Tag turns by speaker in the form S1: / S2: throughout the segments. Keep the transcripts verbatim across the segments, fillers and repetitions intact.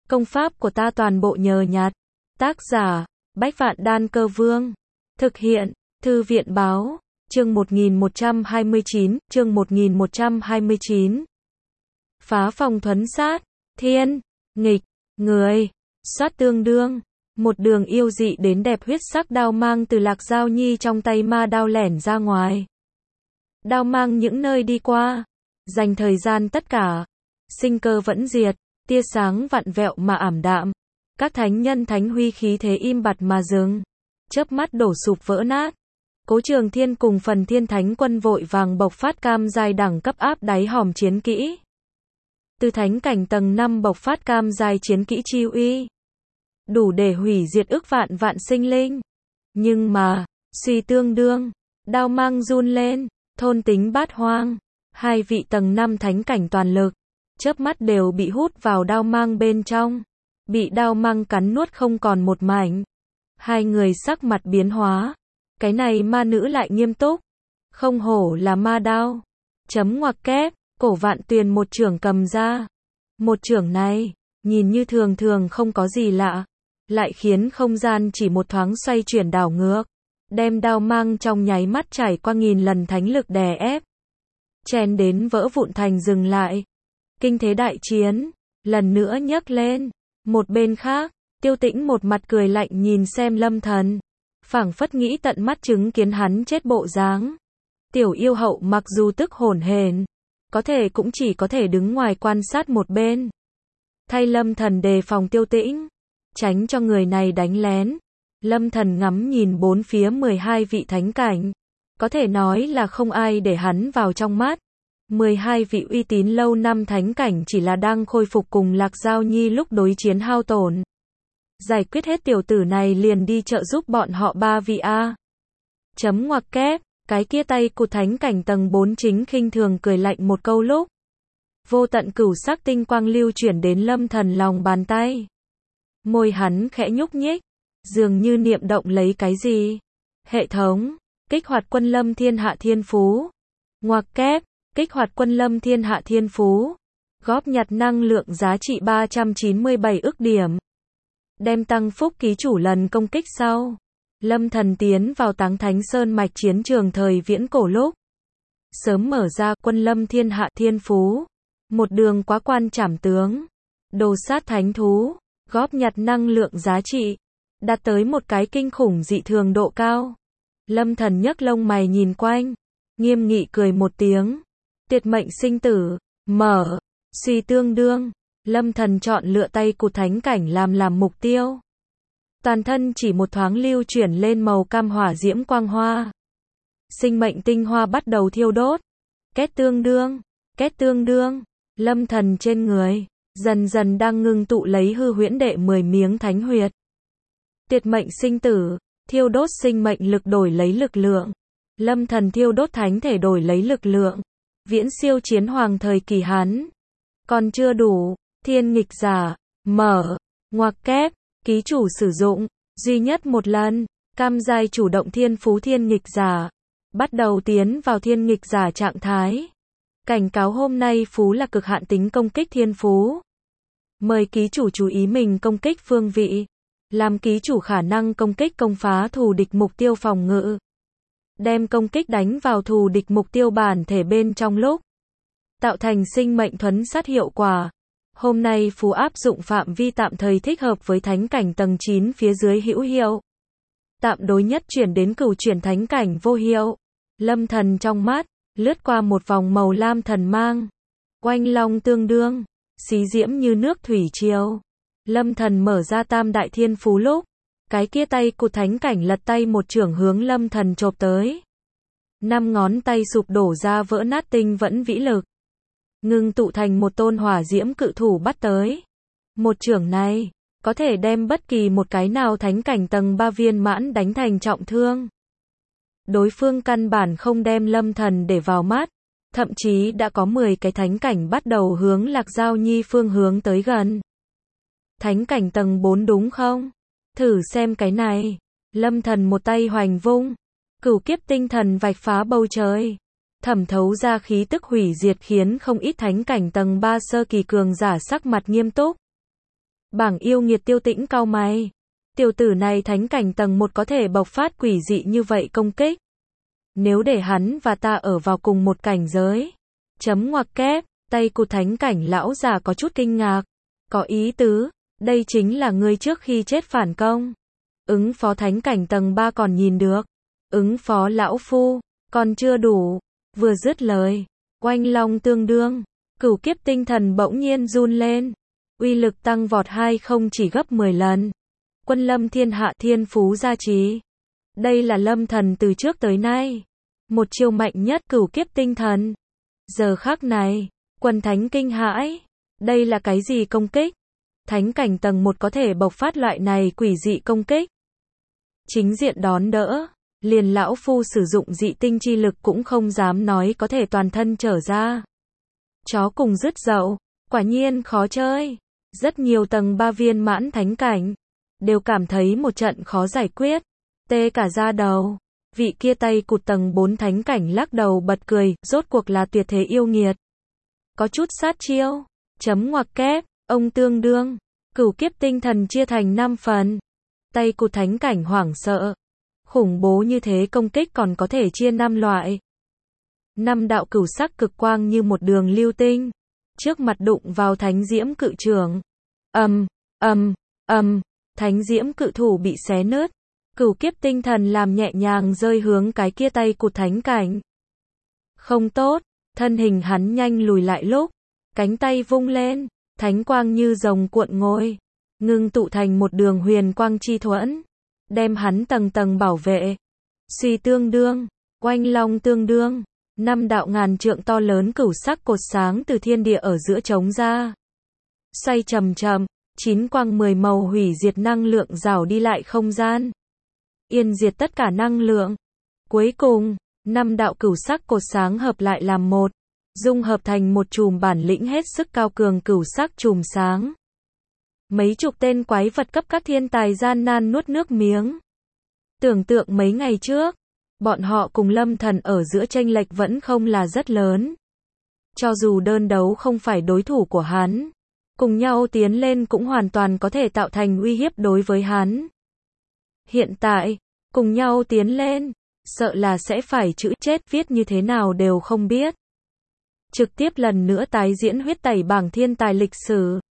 S1: Công pháp của ta toàn bộ nhờ nhặt. Tác giả, Bách Vạn Đan Cơ Vương. Thực hiện, Thư viện Báo. Chương một nghìn một trăm hai mươi chín, chương một nghìn một trăm hai mươi chín. Phá phòng thuấn sát, thiên, nghịch, người, soát tương đương. Một đường yêu dị đến đẹp huyết sắc đao mang từ Lạc Giao Nhi trong tay ma đao lẻn ra ngoài. Đao mang những nơi đi qua, dành thời gian tất cả, sinh cơ vẫn diệt, tia sáng vặn vẹo mà ảm đạm. Các thánh nhân thánh huy khí thế im bặt mà dừng, chớp mắt đổ sụp vỡ nát. Cố Trường Thiên cùng phần Thiên Thánh Quân vội vàng bộc phát cam giai đẳng cấp áp đáy hòm chiến kỹ. Từ thánh cảnh tầng năm bộc phát cam giai chiến kỹ chi uy, đủ để hủy diệt ức vạn vạn sinh linh. Nhưng mà, suy tương đương, đao mang run lên, thôn tính bát hoang, hai vị tầng năm thánh cảnh toàn lực, chớp mắt đều bị hút vào đao mang bên trong, bị đao mang cắn nuốt không còn một mảnh. Hai người sắc mặt biến hóa, cái này ma nữ lại nghiêm túc, không hổ là ma đao. Chấm ngoặc kép, Cổ Vạn Tuyền một chưởng cầm ra. Một chưởng này, nhìn như thường thường không có gì lạ, lại khiến không gian chỉ một thoáng xoay chuyển đảo ngược, đem đao mang trong nháy mắt trải qua nghìn lần thánh lực đè ép, chen đến vỡ vụn thành dừng lại. Kinh thế đại chiến, lần nữa nhấc lên. Một bên khác, Tiêu Tĩnh một mặt cười lạnh nhìn xem Lâm Thần, phảng phất nghĩ tận mắt chứng kiến hắn chết bộ dáng. Tiểu yêu hậu mặc dù tức hổn hển, có thể cũng chỉ có thể đứng ngoài quan sát một bên. Thay Lâm Thần đề phòng Tiêu Tĩnh, tránh cho người này đánh lén. Lâm Thần ngắm nhìn bốn phía mười hai vị thánh cảnh, có thể nói là không ai để hắn vào trong mắt. mười hai vị uy tín lâu năm thánh cảnh chỉ là đang khôi phục cùng Lạc Giao Nhi lúc đối chiến hao tổn. Giải quyết hết tiểu tử này liền đi trợ giúp bọn họ ba vị A. Chấm ngoặc kép, cái kia tay cụt thánh cảnh tầng bốn chính khinh thường cười lạnh một câu lúc. Vô tận cửu sắc tinh quang lưu chuyển đến Lâm Thần lòng bàn tay. Môi hắn khẽ nhúc nhích, dường như niệm động lấy cái gì. Hệ thống, kích hoạt Quân Lâm Thiên Hạ Thiên Phú. Ngoặc kép, kích hoạt Quân Lâm Thiên Hạ Thiên Phú. Góp nhặt năng lượng giá trị ba trăm chín mươi bảy ức điểm. Đem tăng phúc ký chủ lần công kích sau. Lâm Thần tiến vào Táng Thánh Sơn mạch chiến trường thời viễn cổ lúc. Sớm mở ra Quân Lâm Thiên Hạ Thiên Phú. Một đường quá quan trảm tướng. Đồ sát thánh thú. Góp nhặt năng lượng giá trị. Đạt tới một cái kinh khủng dị thường độ cao. Lâm Thần nhấc lông mày nhìn quanh. Nghiêm nghị cười một tiếng. Tiệt mệnh sinh tử. Mở. Suy tương đương. Lâm Thần chọn lựa tay cụt thánh cảnh làm làm mục tiêu. Toàn thân chỉ một thoáng lưu chuyển lên màu cam hỏa diễm quang hoa. Sinh mệnh tinh hoa bắt đầu thiêu đốt. Két tương đương. Két tương đương. Lâm Thần trên người, dần dần đang ngưng tụ lấy hư huyễn đệ mười miếng thánh huyệt. Tiệt mệnh sinh tử, thiêu đốt sinh mệnh lực đổi lấy lực lượng. Lâm Thần thiêu đốt thánh thể đổi lấy lực lượng. Viễn siêu chiến hoàng thời kỳ Hán. Còn chưa đủ, thiên nghịch giả, mở, ngoặc kép, ký chủ sử dụng, duy nhất một lần, cam giai chủ động thiên phú thiên nghịch giả. Bắt đầu tiến vào thiên nghịch giả trạng thái. Cảnh cáo hôm nay phú là cực hạn tính công kích thiên phú. Mời ký chủ chú ý mình công kích phương vị. Làm ký chủ khả năng công kích công phá thù địch mục tiêu phòng ngự. Đem công kích đánh vào thù địch mục tiêu bản thể bên trong lúc. Tạo thành sinh mệnh thuấn sát hiệu quả. Hôm nay phú áp dụng phạm vi tạm thời thích hợp với thánh cảnh tầng chín phía dưới hữu hiệu. Tạm đối nhất chuyển đến cửu chuyển thánh cảnh vô hiệu. Lâm Thần trong mắt, lướt qua một vòng màu lam thần mang. Oanh long tương đương, xí diễm như nước thủy triều. Lâm Thần mở ra tam đại thiên phú lúc. Cái kia tay cụt thánh cảnh lật tay một chưởng hướng Lâm Thần chộp tới. Năm ngón tay sụp đổ ra vỡ nát tinh vẫn vĩ lực. Ngưng tụ thành một tôn hỏa diễm cự thủ bắt tới. Một chưởng này, có thể đem bất kỳ một cái nào thánh cảnh tầng ba viên mãn đánh thành trọng thương. Đối phương căn bản không đem Lâm Thần để vào mắt. Thậm chí đã có mười cái thánh cảnh bắt đầu hướng Lạc Giao Nhi phương hướng tới gần. Thánh cảnh tầng bốn đúng không? Thử xem cái này. Lâm Thần một tay hoành vung. Cửu kiếp tinh thần vạch phá bầu trời. Thẩm thấu ra khí tức hủy diệt khiến không ít thánh cảnh tầng ba sơ kỳ cường giả sắc mặt nghiêm túc. Bảng yêu nghiệt Tiêu Tĩnh cau mày. Tiểu tử này thánh cảnh tầng một có thể bộc phát quỷ dị như vậy công kích. Nếu để hắn và ta ở vào cùng một cảnh giới. Chấm ngoặc kép, tay cụt thánh cảnh lão già có chút kinh ngạc. Có ý tứ, đây chính là ngươi trước khi chết phản công. Ứng phó thánh cảnh tầng ba còn nhìn được. Ứng phó lão phu, còn chưa đủ. Vừa dứt lời, oanh long tương đương, cửu kiếp tinh thần bỗng nhiên run lên. Uy lực tăng vọt hai không chỉ gấp mười lần. Quân lâm thiên hạ thiên phú gia trì. Đây là Lâm Thần từ trước tới nay. Một chiêu mạnh nhất cửu kiếp tinh thần. Giờ khắc này, quần thánh kinh hãi. Đây là cái gì công kích? Thánh cảnh tầng một có thể bộc phát loại này quỷ dị công kích. Chính diện đón đỡ, liền lão phu sử dụng dị tinh chi lực cũng không dám nói có thể toàn thân trở ra. Chó cùng dứt dậu, quả nhiên khó chơi. Rất nhiều tầng ba viên mãn thánh cảnh, đều cảm thấy một trận khó giải quyết. Tê cả da đầu. Vị kia tay cụt tầng bốn thánh cảnh lắc đầu bật cười, rốt cuộc là tuyệt thế yêu nghiệt. Có chút sát chiêu. Chấm ngoặc kép, ông tương đương. Cửu kiếp tinh thần chia thành năm phần. Tay cụt thánh cảnh hoảng sợ. Khủng bố như thế công kích còn có thể chia năm loại. Năm đạo cửu sắc cực quang như một đường lưu tinh. Trước mặt đụng vào thánh diễm cự trường. Ầm, ầm, ầm, thánh diễm cự thủ bị xé nứt. Cửu kiếp tinh thần làm nhẹ nhàng rơi hướng cái kia tay cụt thánh cảnh. Không tốt, thân hình hắn nhanh lùi lại lúc. Cánh tay vung lên, thánh quang như rồng cuộn ngôi. Ngưng tụ thành một đường huyền quang chi thuẫn. Đem hắn tầng tầng bảo vệ. Suy tương đương, oanh long tương đương. Năm đạo ngàn trượng to lớn cửu sắc cột sáng từ thiên địa ở giữa trống ra. Xoay chậm chậm, chín quang mười màu hủy diệt năng lượng rảo đi lại không gian. Yên diệt tất cả năng lượng. Cuối cùng, năm đạo cửu sắc cột sáng hợp lại làm một. Dung hợp thành một chùm bản lĩnh hết sức cao cường cửu sắc chùm sáng. Mấy chục tên quái vật cấp các thiên tài gian nan nuốt nước miếng. Tưởng tượng mấy ngày trước, bọn họ cùng Lâm Thần ở giữa chênh lệch vẫn không là rất lớn. Cho dù đơn đấu không phải đối thủ của hắn, cùng nhau tiến lên cũng hoàn toàn có thể tạo thành uy hiếp đối với hắn. Hiện tại, cùng nhau tiến lên, sợ là sẽ phải chữ chết viết như thế nào đều không biết. Trực tiếp lần nữa tái diễn huyết tẩy bảng thiên tài lịch sử.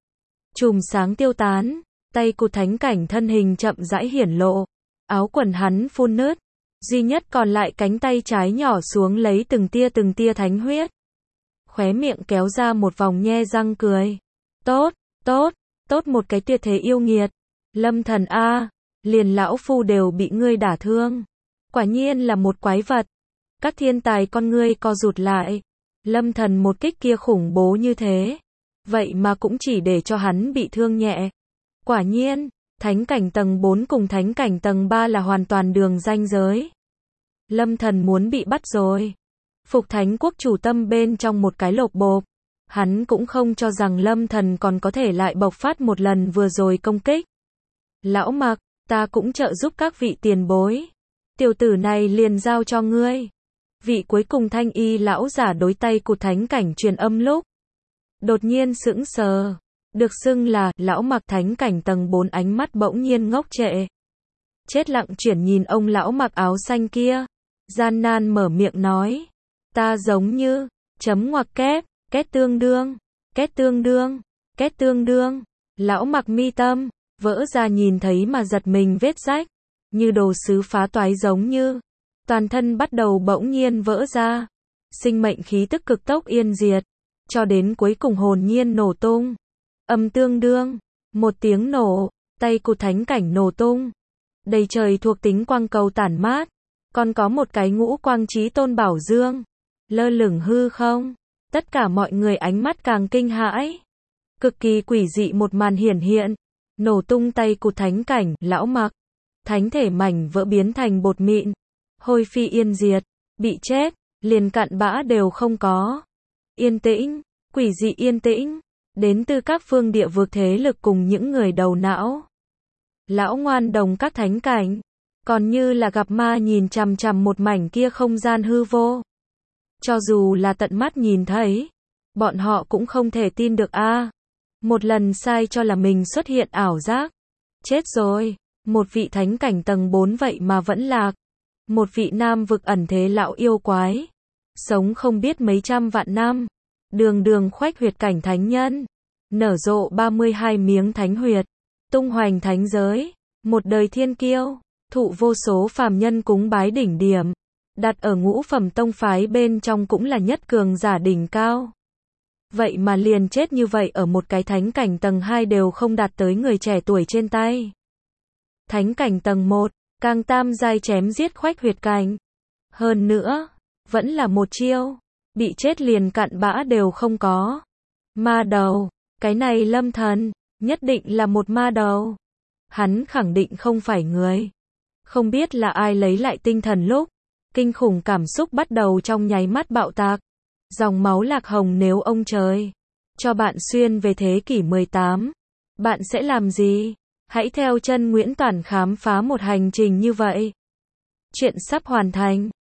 S1: Chùm sáng tiêu tán, tay cụt thánh cảnh thân hình chậm rãi hiển lộ. Áo quần hắn phun nứt, duy nhất còn lại cánh tay trái nhỏ xuống lấy từng tia từng tia thánh huyết. Khóe miệng kéo ra một vòng nhe răng cười. Tốt, tốt, tốt một cái tuyệt thế yêu nghiệt. Lâm Thần a, liền lão phu đều bị ngươi đả thương. Quả nhiên là một quái vật. Các thiên tài con ngươi co rụt lại. Lâm Thần một kích kia khủng bố như thế. Vậy mà cũng chỉ để cho hắn bị thương nhẹ. Quả nhiên, thánh cảnh tầng bốn cùng thánh cảnh tầng ba là hoàn toàn đường ranh giới. Lâm Thần muốn bị bắt rồi. Phục Thánh Quốc chủ tâm bên trong một cái lột bộp. Hắn cũng không cho rằng Lâm Thần còn có thể lại bộc phát một lần vừa rồi công kích. Lão Mặc, ta cũng trợ giúp các vị tiền bối. Tiểu tử này liền giao cho ngươi. Vị cuối cùng thanh y lão giả đối tay cụt thánh cảnh truyền âm lúc. Đột nhiên sững sờ. Được xưng là lão Mặc thánh cảnh tầng bốn ánh mắt bỗng nhiên ngốc trệ. Chết lặng chuyển nhìn ông lão mặc áo xanh kia. Gian nan mở miệng nói. Ta giống như, chấm ngoặc kép, kết tương đương, kết tương đương, kết tương đương. Lão Mặc mi tâm, vỡ ra nhìn thấy mà giật mình vết rách. Như đồ sứ phá toái giống như. Toàn thân bắt đầu bỗng nhiên vỡ ra. Sinh mệnh khí tức cực tốc yên diệt. Cho đến cuối cùng hồn nhiên nổ tung. Âm tương đương. Một tiếng nổ. Tay cụt thánh cảnh nổ tung. Đầy trời thuộc tính quang cầu tản mát. Còn có một cái ngũ quang chí tôn bảo dương. Lơ lửng hư không. Tất cả mọi người ánh mắt càng kinh hãi. Cực kỳ quỷ dị một màn hiển hiện. Nổ tung tay cụt thánh cảnh, lão Mặc. Thánh thể mảnh vỡ biến thành bột mịn. Hôi phi yên diệt. Bị chết. Liền cặn bã đều không có. Yên tĩnh. Quỷ dị yên tĩnh. Đến từ các phương địa vực thế lực cùng những người đầu não. Lão ngoan đồng các thánh cảnh. Còn như là gặp ma nhìn chằm chằm một mảnh kia không gian hư vô. Cho dù là tận mắt nhìn thấy. Bọn họ cũng không thể tin được a. Một lần sai cho là mình xuất hiện ảo giác. Chết rồi, một vị thánh cảnh tầng bốn vậy mà vẫn lạc. Một vị nam vực ẩn thế lão yêu quái. Sống không biết mấy trăm vạn năm. Đường đường khoách huyệt cảnh thánh nhân. Nở rộ ba mươi hai miếng thánh huyệt. Tung hoành thánh giới. Một đời thiên kiêu. Thụ vô số phàm nhân cúng bái đỉnh điểm. Đặt ở ngũ phẩm tông phái bên trong cũng là nhất cường giả đỉnh cao. Vậy mà liền chết như vậy ở một cái thánh cảnh tầng hai đều không đạt tới người trẻ tuổi trên tay. Thánh cảnh tầng một, càng tam giai chém giết khoách huyệt cảnh. Hơn nữa, vẫn là một chiêu, bị chết liền cặn bã đều không có. Ma đầu, cái này Lâm Thần, nhất định là một ma đầu. Hắn khẳng định không phải người. Không biết là ai lấy lại tinh thần lúc, kinh khủng cảm xúc bắt đầu trong nháy mắt bạo tạc. Dòng máu lạc hồng nếu ông trời cho bạn xuyên về thế kỷ mười tám, bạn sẽ làm gì? Hãy theo chân Nguyễn Toản khám phá một hành trình như vậy. Chuyện sắp hoàn thành.